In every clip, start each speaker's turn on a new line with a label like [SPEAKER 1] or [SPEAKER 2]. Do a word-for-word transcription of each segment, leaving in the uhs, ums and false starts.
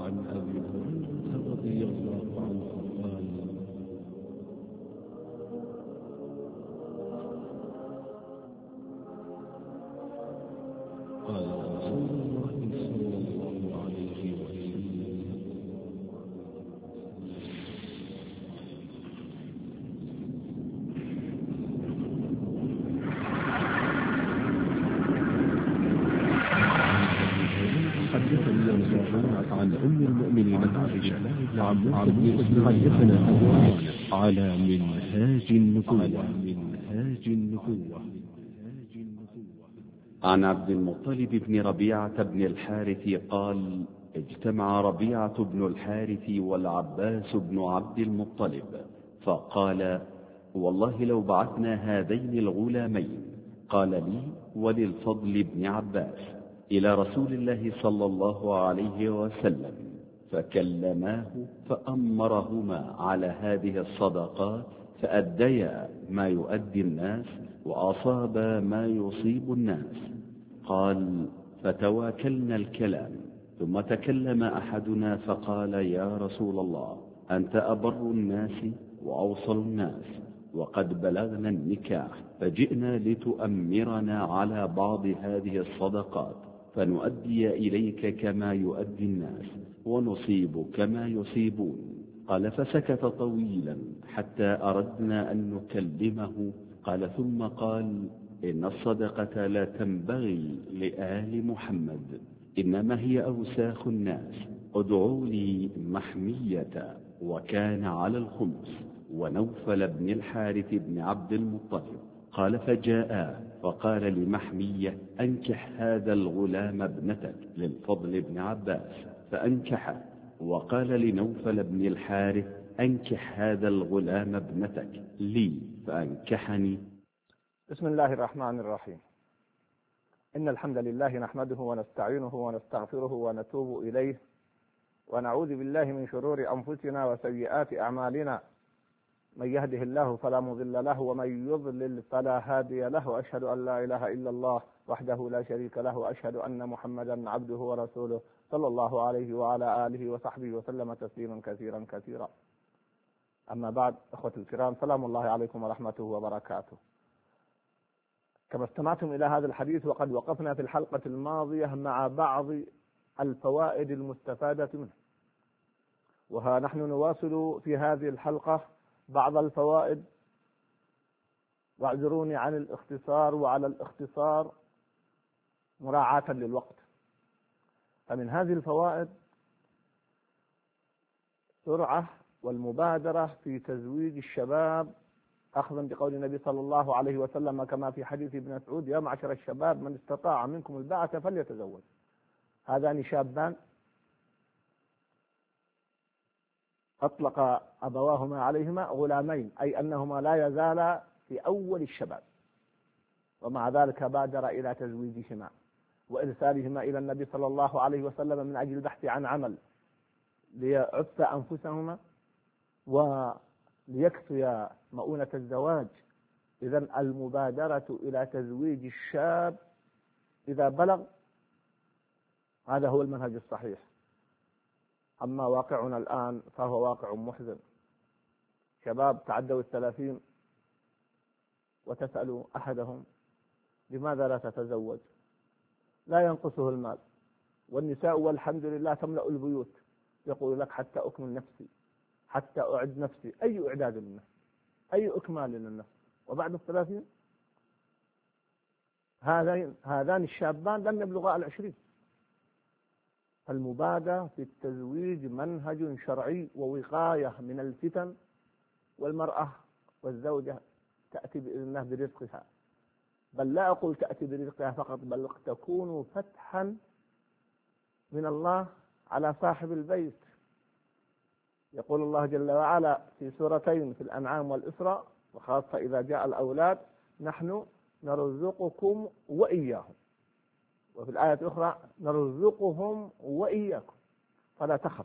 [SPEAKER 1] عن أبي هريرة رضي الله عنه قال قال رسول الله صلى الله عليه وسلم حدثني عن أم المؤمنين عائشة عن حدثنا على منهاج النبوة منهاج النبوة
[SPEAKER 2] عن عبد المطلب بن ربيعة بن الحارث قال: اجتمع ربيعة بن الحارث والعباس بن عبد المطلب فقال: والله لو بعثنا هذين الغلامين، قال لي وللفضل بن عباس، إلى رسول الله صلى الله عليه وسلم فكلماه فأمرهما على هذه الصدقات فأديا ما يؤدي الناس وأصاب ما يصيب الناس. قال: فتواكلنا الكلام، ثم تكلم أحدنا فقال: يا رسول الله، أنت أبر الناس وأوصل الناس، وقد بلغنا النكاح، فجئنا لتؤمرنا على بعض هذه الصدقات فنؤدي إليك كما يؤدي الناس ونصيب كما يصيبون. قال: فسكت طويلا حتى أردنا أن نكلمه. قال: ثم قال: إن الصدقة لا تنبغي لآل محمد، إنما هي أوساخ الناس، ادعوا لي محمية وكان على الخمس ونوفل بن الحارث بن عبد المطلب. قال: فجاء فقال لمحمية: أنكح هذا الغلام ابنتك للفضل بن عباس، فأنكحه. وقال لنوفل بن الحارث: أنكح هذا الغلام ابنتك لي، فأنكحني.
[SPEAKER 3] بسم الله الرحمن الرحيم. إن الحمد لله نحمده ونستعينه ونستغفره ونتوب إليه، ونعوذ بالله من شرور أنفسنا وسيئات أعمالنا، من يهده الله فلا مضل له ومن يضلل فلا هادي له، وأشهد أن لا إله إلا الله وحده لا شريك له، وأشهد أن محمدا عبده ورسوله صلى الله عليه وعلى آله وصحبه وسلم تسليما كثيرا كثيرا. أما بعد، أخوتي الكرام، سلام الله عليكم ورحمته وبركاته. كما استمعتم إلى هذا الحديث، وقد وقفنا في الحلقة الماضية مع بعض الفوائد المستفادة منه، وها نحن نواصل في هذه الحلقة بعض الفوائد، واعذروني عن الاختصار وعلى الاختصار مراعاة للوقت. فمن هذه الفوائد سرعة والمبادرة في تزويج الشباب، أخذا بقول النبي صلى الله عليه وسلم كما في حديث ابن مسعود: يا معشر الشباب من استطاع منكم الباءة فليتزوج. هذان شابان أطلق أبواهما عليهما غلامين، أي أنهما لا يزالا في أول الشباب، ومع ذلك بادر إلى تزويجهما وإرسالهما إلى النبي صلى الله عليه وسلم من أجل البحث عن عمل ليعف أنفسهما وليكفي مؤونة الزواج. إذن المبادرة إلى تزويج الشاب إذا بلغ، هذا هو المنهج الصحيح. أما واقعنا الآن فهو واقع محزن. شباب تعدوا الثلاثين وتسأل أحدهم: لماذا لا تتزوج؟ لا ينقصه المال، والنساء والحمد لله تملأ البيوت، يقول لك: حتى أكمل نفسي، حتى أعد نفسي. أي إعداد للنفس؟ أي إكمال للنفس؟ وبعد الثلاثين هذان هذان الشابان لم يبلغا العشرين. المبادرة في التزويج منهج شرعي ووقاية من الفتن، والمرأة والزوجة تأتي بإذن الله برزقها، بل لا أقول تأتي برزقها فقط، بل تكون فتحا من الله على صاحب البيت. يقول الله جل وعلا في سورتين، في الأنعام والإسراء، وخاصة إذا جاء الأولاد: نحن نرزقكم وإياهم. وفي الآية الأخرى: نرزقهم وإياكم فلا تخف.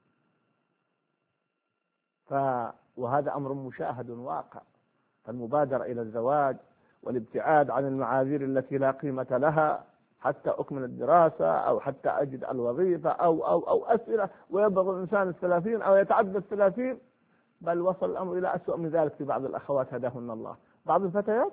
[SPEAKER 3] ف... وهذا أمر مشاهد واقع. فالمبادرة إلى الزواج والابتعاد عن المعاذير التي لا قيمة لها حتى أكمل الدراسة أو حتى أجد الوظيفة أو أو أو أسئلة، ويبلغ الإنسان الثلاثين أو يتعدى الثلاثين، بل وصل الأمر إلى أسوأ من ذلك في بعض الأخوات هداهن الله. بعض الفتيات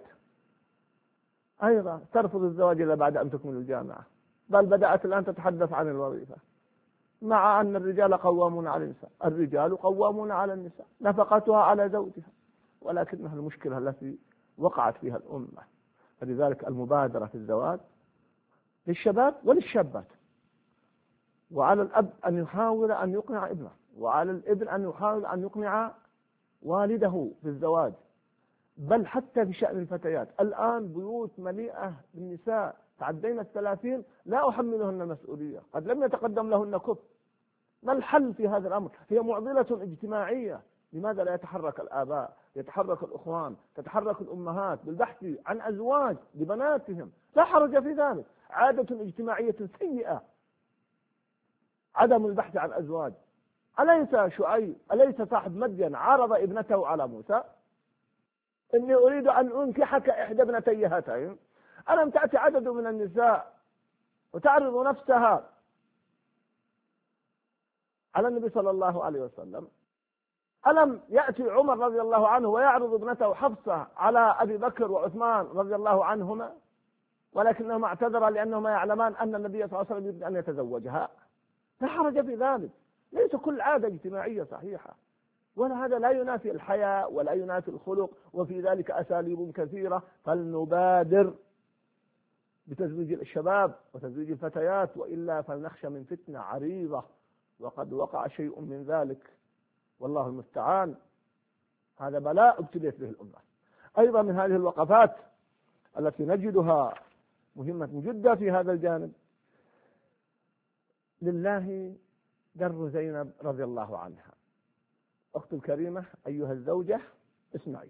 [SPEAKER 3] أيضا ترفض الزواج إلا بعد أن تكمل الجامعة، بل بدأت الآن تتحدث عن الوظيفة، مع أن الرجال قوامون على النساء، الرجال قوامون على النساء، نفقتها على زوجها، ولكنها المشكلة التي وقعت فيها الأمة. فلذلك المبادرة في الزواج للشباب وللشابات، وعلى الأب أن يحاول أن يقنع ابنه، وعلى الابن أن يحاول أن يقنع والده بالزواج. بل حتى في شأن الفتيات، الآن بيوت مليئة بالنساء تعدينا الثلاثين لا أحملهن مسؤولية، قد لم يتقدم لهن كف. ما الحل في هذا الأمر؟ هي معضلة اجتماعية. لماذا لا يتحرك الآباء، يتحرك الأخوان، تتحرك الأمهات بالبحث عن أزواج لبناتهم؟ لا حرج في ذلك، عادة اجتماعية سيئة عدم البحث عن أزواج. أليس شعيب، أليس صاحب مدين عرض ابنته على موسى إني أريد أن أنكحك إحدى ابنتي هاتين؟ ألم تأتي عدد من النساء وتعرض نفسها على النبي صلى الله عليه وسلم؟ ألم يأتي عمر رضي الله عنه ويعرض ابنته حفصة على أبي بكر وعثمان رضي الله عنهما، ولكنهما اعتذرا لأنهما يعلمان أن النبي صلى الله عليه وسلم يريد أن يتزوجها؟ لا حرج في ذلك، ليس كل عادة اجتماعية صحيحة، ولا هذا لا ينافي الحياء ولا ينافي الخلق، وفي ذلك أساليب كثيرة. فلنبادر بتزويج الشباب وتزويج الفتيات، وإلا فلنخشى من فتنة عريضة، وقد وقع شيء من ذلك والله المستعان. هذا بلاء ابتليت به الأمة. أيضا من هذه الوقفات التي نجدها مهمة جدا في هذا الجانب، لله در زينب رضي الله عنها. أخت الكريمة أيها الزوجة اسمعي،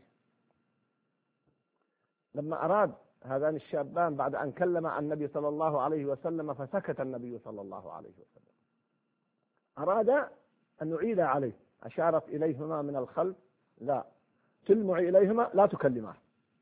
[SPEAKER 3] لما أراد هذان الشابان بعد أن كلم عن النبي صلى الله عليه وسلم فسكت النبي صلى الله عليه وسلم، أراد أن يعيد عليه، أشارت إليهما من الخلف لا تلمعي إليهما لا تكلماه.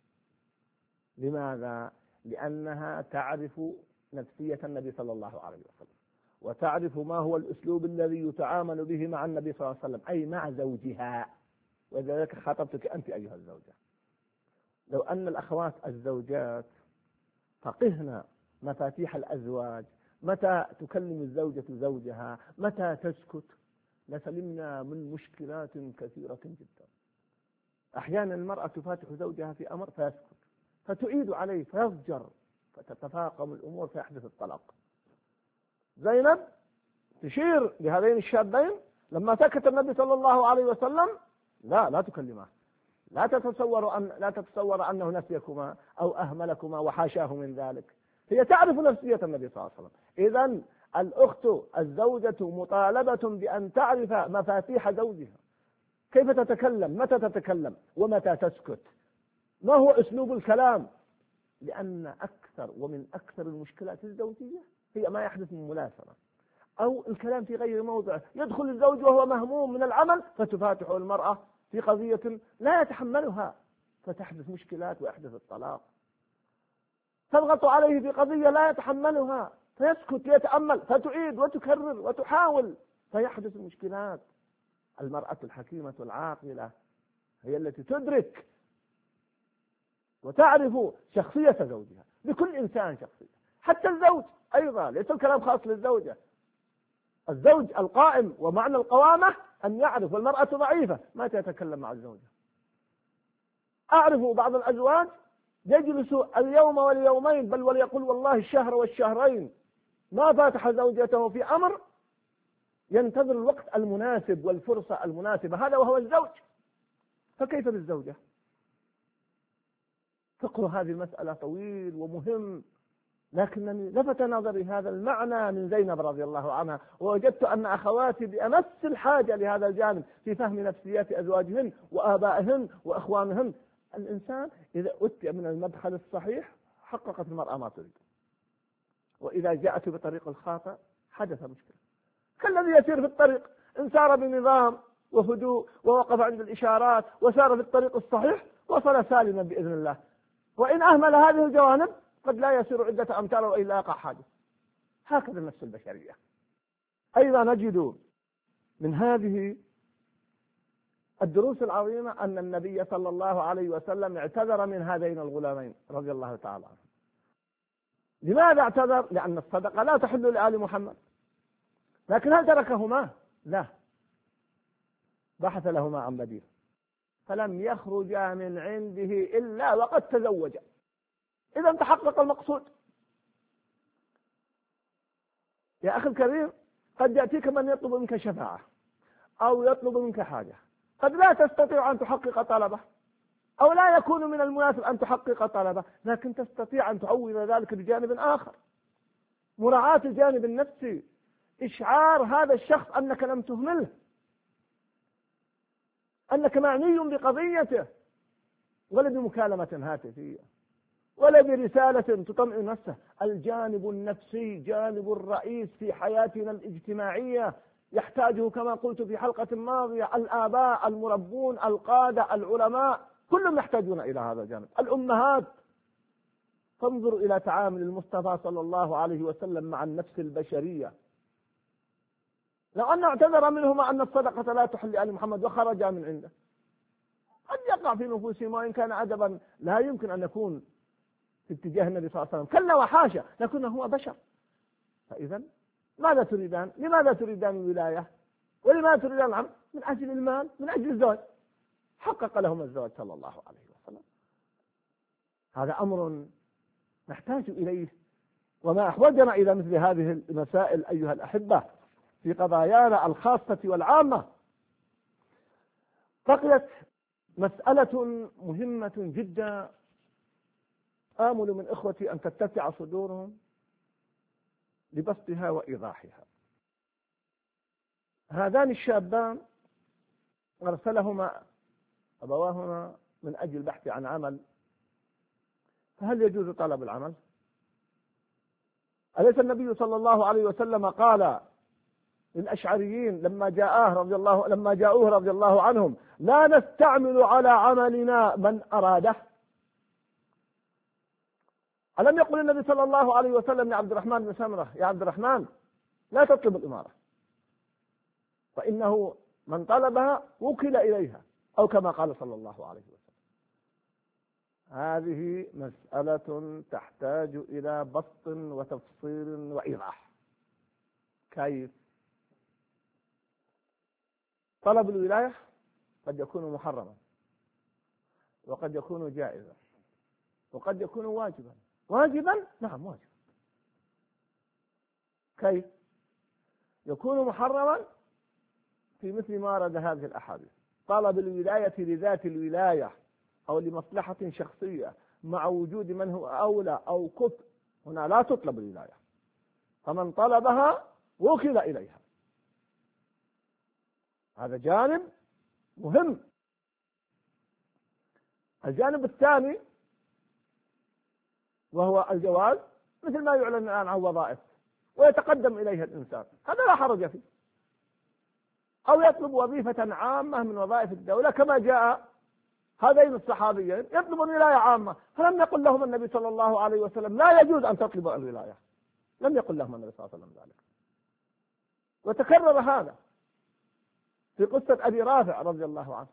[SPEAKER 3] لماذا؟ لأنها تعرف نفسية النبي صلى الله عليه وسلم، وتعرف ما هو الأسلوب الذي يتعامل به مع النبي صلى الله عليه وسلم، أي مع زوجها. وذلك خاطبتك أنت أيها الزوجة. لو أن الأخوات الزوجات فقهنا مفاتيح الأزواج، متى تكلم الزوجة زوجها، متى تسكت، لسلمنا من مشكلات كثيرة جدا. أحيانا المرأة تفاتح زوجها في أمر فيسكت، فتعيد عليه فيضجر، فتتفاقم الأمور فيحدث الطلاق. زينب تشير لهذين الشابين لما سكت النبي صلى الله عليه وسلم لا لا تكلماه، لا تتصور أن لا تتصور أنه نسيكما أو أهملكما وحاشاه من ذلك. هي تعرف نفسية النبي صلى الله عليه وسلم. إذن الأخت الزوجة مطالبة بأن تعرف مفاتيح زوجها، كيف تتكلم، متى تتكلم، ومتى تسكت، ما هو أسلوب الكلام. لأن أكثر ومن أكثر المشكلات الزوجية هي ما يحدث من ملاسمة أو الكلام في غير موضعه. يدخل الزوج وهو مهموم من العمل فتفاتح المرأة في قضية لا يتحملها، فتحدث مشكلات ويحدث الطلاق. تضغط عليه في قضية لا يتحملها فيسكت ليتأمل، فتعيد وتكرر وتحاول فيحدث المشكلات. المرأة الحكيمة العاقلة هي التي تدرك وتعرف شخصية زوجها. لكل إنسان شخصية، حتى الزوج أيضا، ليس الكلام خاص للزوجة. الزوج القائم ومعنى القوامة أن يعرف، والمرأة ضعيفة ما تتكلم مع الزوجة. أعرف بعض الأزواج يجلس اليوم واليومين بل وليقول والله الشهر والشهرين ما فاتح زوجته في أمر، ينتظر الوقت المناسب والفرصة المناسبة، هذا وهو الزوج. فكيف بالزوجة؟ فقه هذه المسألة طويل ومهم، لكنني لفت نظري هذا المعنى من زينب رضي الله عنها، ووجدت أن أخواتي بأمس الحاجة لهذا الجانب في فهم نفسيات أزواجهن وآبائهن وأخوانهن. الإنسان إذا أتي من المدخل الصحيح حققت المرأة ما تريد، وإذا جاءت بطريق الخاطئ حدث مشكلة. كالذي يسير في الطريق إن سار بنظام وهدوء ووقف عند الإشارات وسار في الطريق الصحيح وصل سالما بإذن الله، وإن أهمل هذه الجوانب قد لا يسير عدة أمتار وإلا يقع حادث. هكذا النفس البشرية. أيضا نجد من هذه الدروس العظيمة أن النبي صلى الله عليه وسلم اعتذر من هذين الغلامين رضي الله تعالى عنهم. لماذا اعتذر؟ لأن الصدقة لا تحل لآل محمد. لكن هل تركهما؟ لا، بحث لهما عن بديل، فلم يخرجا من عنده إلا وقد تزوجا. إذا تحقق المقصود. يا أخي الكريم، قد يأتيك من يطلب منك شفاعة أو يطلب منك حاجة، قد لا تستطيع أن تحقق طلبه، أو لا يكون من المناسب أن تحقق طلبه، لكن تستطيع أن تعول ذلك بجانب آخر، مراعاة الجانب النفسي، إشعار هذا الشخص أنك لم تهمله، أنك معني بقضيته، ولا بمكالمة هاتفية ولا برسالة تطمئن نفسه. الجانب النفسي جانب الرئيس في حياتنا الاجتماعية، يحتاجه كما قلت في حلقة ماضية الآباء، المربون، القادة، العلماء، كلهم يحتاجون إلى هذا الجانب. الأمهات، فانظر إلى تعامل المصطفى صلى الله عليه وسلم مع النفس البشرية. لو أن اعتذر منهما أن الصدقة لا تحل لآل محمد وخرجا من عنده، قد يقع في نفوسهم، وإن كان أدبا لا يمكن أن يكون في اتجاه النبي صلى الله عليه وسلم، كلا وحاشا، لكنه هو بشر. فإذا ماذا تريدان؟ لماذا تريدان الولاية؟ ولماذا تريدان العمل؟ من أجل المال، من أجل الزواج. حقق لهم الزواج صلى الله عليه وسلم. هذا أمر نحتاج إليه، وما أحوجنا إلى مثل هذه المسائل أيها الأحبة في قضايانا الخاصة والعامة. بقيت مسألة مهمة جدا، آمل من إخوتي أن تتسع صدورهم لبسطها وإيضاحها. هذان الشابان أرسلهما أبواهما من أجل البحث عن عمل، فهل يجوز طلب العمل؟ أليس النبي صلى الله عليه وسلم قال للأشعريين لما جاءه رضي الله لما جاءوه رضي الله عنهم: لا نستعمل على عملنا من أراده؟ ألم يقل النبي صلى الله عليه وسلم لعبد الرحمن بن سمرة: يا عبد الرحمن لا تطلب الإمارة، فإنه من طلبها وكل إليها، أو كما قال صلى الله عليه وسلم. هذه مسألة تحتاج إلى بسط وتفصيل وإيضاح. كيف؟ طلب الولاية قد يكون محرما، وقد يكون جائزا، وقد يكون واجبا. واجبا؟ نعم واجب. كيف؟ يكون محرما في مثل ما ورد هذه الأحاديث: طلب الولاية لذات الولاية أو لمصلحة شخصية مع وجود من هو أولى أو كفء، هنا لا تطلب الولاية، فمن طلبها وكل إليها. هذا جانب مهم. الجانب الثاني وهو الجواز، مثل ما يعلن الآن عن وظائف ويتقدم إليها الإنسان، هذا لا حرج فيه، أو يطلب وظيفة عامة من وظائف الدولة كما جاء هذين الصحابيين يطلبون ولاية عامة، فلم يقل لهم النبي صلى الله عليه وسلم لا يجوز أن تطلب الولاية، لم يقل لهم النبي صلى الله عليه وسلم ذلك. وتكرر هذا في قصة أبي رافع رضي الله عنه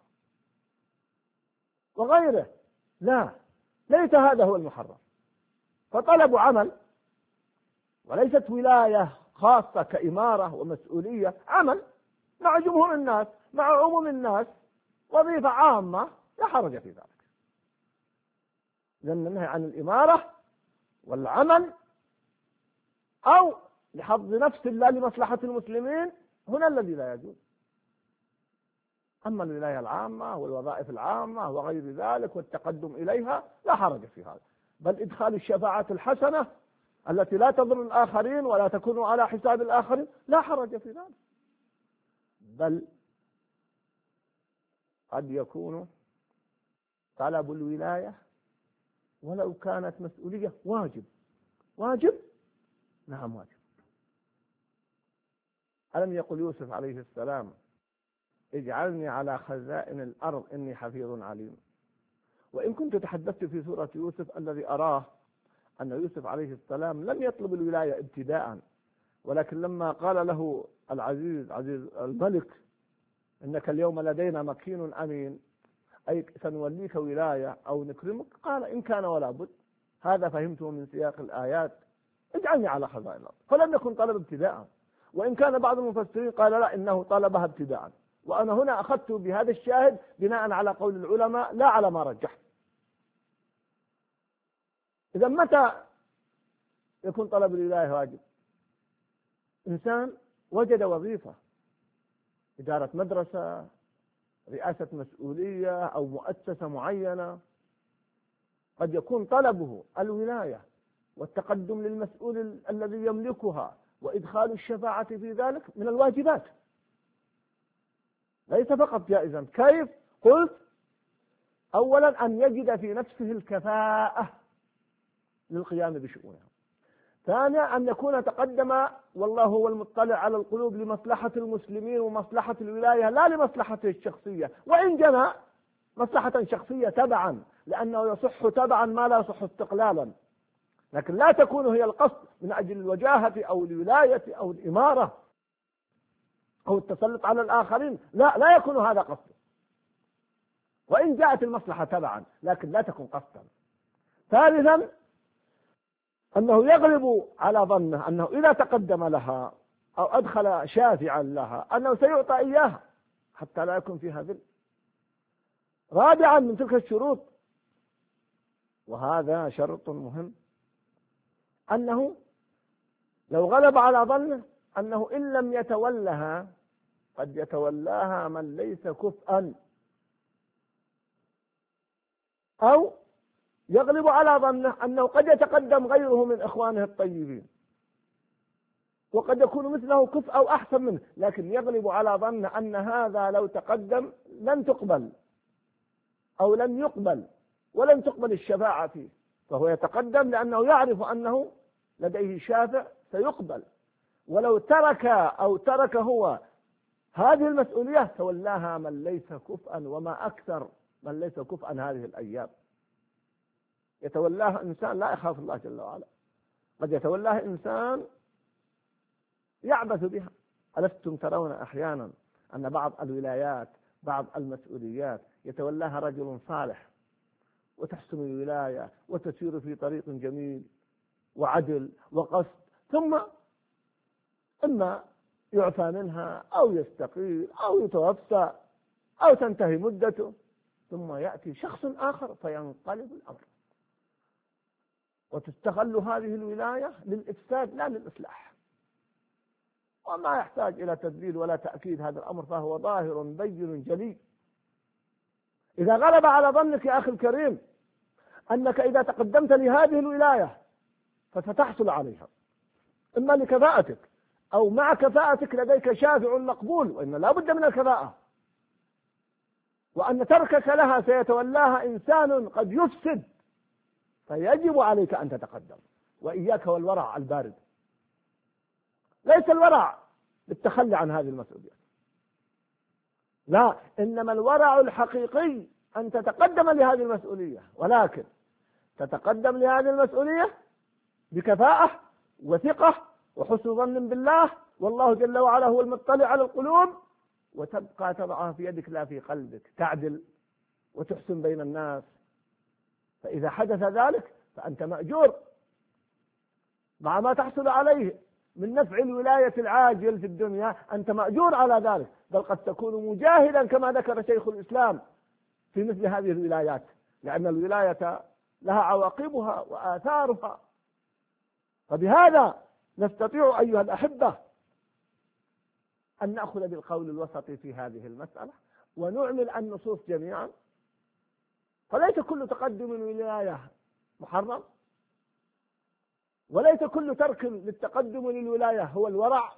[SPEAKER 3] وغيره. لا، ليس هذا هو المحرم. فطلب عمل وليست ولاية خاصة كإمارة ومسؤولية، عمل مع جمهور الناس، مع عموم الناس، وظيفة عامة، لا حرج في ذلك. لأن النهي عن الإمارة والعمل أو لحظ نفس الله لمصلحة المسلمين هنا الذي لا يجوز. أما الولاية العامة والوظائف العامة وغير ذلك والتقدم إليها لا حرج في هذا، بل إدخال الشفاعات الحسنة التي لا تضر الآخرين ولا تكون على حساب الآخرين لا حرج في ذلك. بل قد يكون طلب الولاية ولو كانت مسؤولية واجب. واجب؟ نعم واجب. ألم يقل يوسف عليه السلام: اجعلني على خزائن الأرض إني حفيظ عليم؟ وإن كنت تحدثت في سورة يوسف الذي أراه أن يوسف عليه السلام لم يطلب الولاية ابتداء، ولكن لما قال له العزيز عزيز الملك إنك اليوم لدينا مكين أمين، أي سنوليك ولاية أو نكرمك، قال إن كان ولا بد، هذا فهمته من سياق الآيات، اجعلني على خزائن الأرض. فلم يكن طلب ابتداء، وإن كان بعض المفسرين قال لا، إنه طلبها ابتداء. وأنا هنا أخذت بهذا الشاهد بناء على قول العلماء لا على ما رجحت. إذا متى يكون طلب الولاية واجب؟ إنسان وجد وظيفة، إدارة مدرسة، رئاسة مسؤولية أو مؤسسة معينة، قد يكون طلبه الولاية والتقدم للمسؤول الذي يملكها وإدخال الشفاعة في ذلك من الواجبات، ليس فقط جائزا. كيف؟ قلت أولا أن يجد في نفسه الكفاءة للقيام بشؤونها. ثانيا أن يكون تقدم والله هو المطلع على القلوب لمصلحة المسلمين ومصلحة الولاية لا لمصلحته الشخصية، وإن جنى مصلحة شخصية تبعا، لأنه يصح تبعا ما لا يصح استقلالا، لكن لا تكون هي القصد من أجل الوجاهة أو الولاية أو الإمارة أو التسلط على الآخرين، لا لا يكون هذا قصدا، وإن جاءت المصلحة تبعا لكن لا تكون قصدا. ثالثا أنه يغلب على ظنه أنه إذا تقدم لها أو أدخل شافعا لها أنه سيعطى إياها حتى لا يكون فيها ذل. رابعا من تلك الشروط، وهذا شرط مهم، أنه لو غلب على ظنه أنه إن لم يتولها قد يتولاها من ليس كفءا، أو يغلب على ظنه أنه قد يتقدم غيره من إخوانه الطيبين وقد يكون مثله كفء أو أحسن منه، لكن يغلب على ظنه أن هذا لو تقدم لن تقبل أو لن يقبل ولن تقبل الشفاعة فيه، فهو يتقدم لأنه يعرف أنه لديه شافع سيقبل، ولو ترك أو ترك هو هذه المسؤولية تولاها من ليس كفءا، وما أكثر من ليس كفءا هذه الأيام. يتولاها إنسان لا يخاف الله جل وعلا، قد يتولاها إنسان يعبث بها. ألستم ترون أحيانا أن بعض الولايات بعض المسؤوليات يتولاها رجل صالح وتحسن الولاية وتسير في طريق جميل وعدل وقصد، ثم إما يعفى منها أو يستقيل أو يتوفى أو تنتهي مدته، ثم يأتي شخص آخر فينقلب الأمر، وتستغل هذه الولاية للإفساد لا للإصلاح، وما يحتاج إلى تدليل ولا تأكيد هذا الأمر، فهو ظاهر بين جلي. إذا غلب على ظنك يا أخي الكريم أنك إذا تقدمت لهذه الولاية فستحصل عليها، إما لكفاءتك أو مع كفاءتك لديك شافع مقبول، وإن لا بد من الكفاءة، وأن تركك لها سيتولاها إنسان قد يفسد، فيجب عليك أن تتقدم. وإياك والورع البارد، ليس الورع بالتخلي عن هذه المسؤوليات، لا، إنما الورع الحقيقي أن تتقدم لهذه المسؤولية، ولكن تتقدم لهذه المسؤولية بكفاءة وثقة وحسن ظن بالله، والله جل وعلا هو المطلع على القلوب، وتبقى تضعها في يدك لا في قلبك، تعدل وتحسن بين الناس. فإذا حدث ذلك فأنت مأجور مع ما تحصل عليه من نفع الولاية العاجل في الدنيا، أنت مأجور على ذلك، بل قد تكون مجاهدا كما ذكر شيخ الإسلام في مثل هذه الولايات، لأن الولاية لها عواقبها وآثارها. فبهذا نستطيع أيها الأحبة أن نأخذ بالقول الوسط في هذه المسألة ونعمل النصوص جميعا، فليس كل تقدم الولاية محرم، وليس كل ترك للتقدم للولاية هو الورع،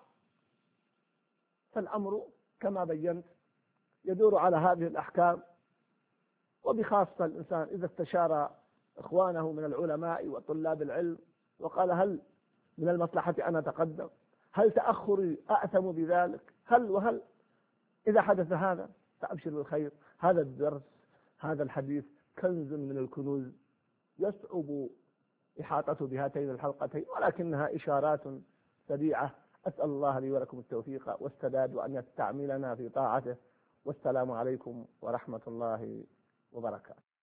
[SPEAKER 3] فالأمر كما بينت يدور على هذه الأحكام. وبخاصة الإنسان إذا استشار إخوانه من العلماء وطلاب العلم وقال هل من المصلحة أن أتقدم، هل تأخري أأثم بذلك، هل وهل، إذا حدث هذا فأبشر بالخير. هذا الدرس هذا الحديث كنز من الكنوز، يصعب إحاطة بهاتين الحلقتين، ولكنها إشارات سريعة. أسأل الله لي ولكم التوفيق والسداد وأن يستعملنا في طاعته. والسلام عليكم ورحمة الله وبركاته.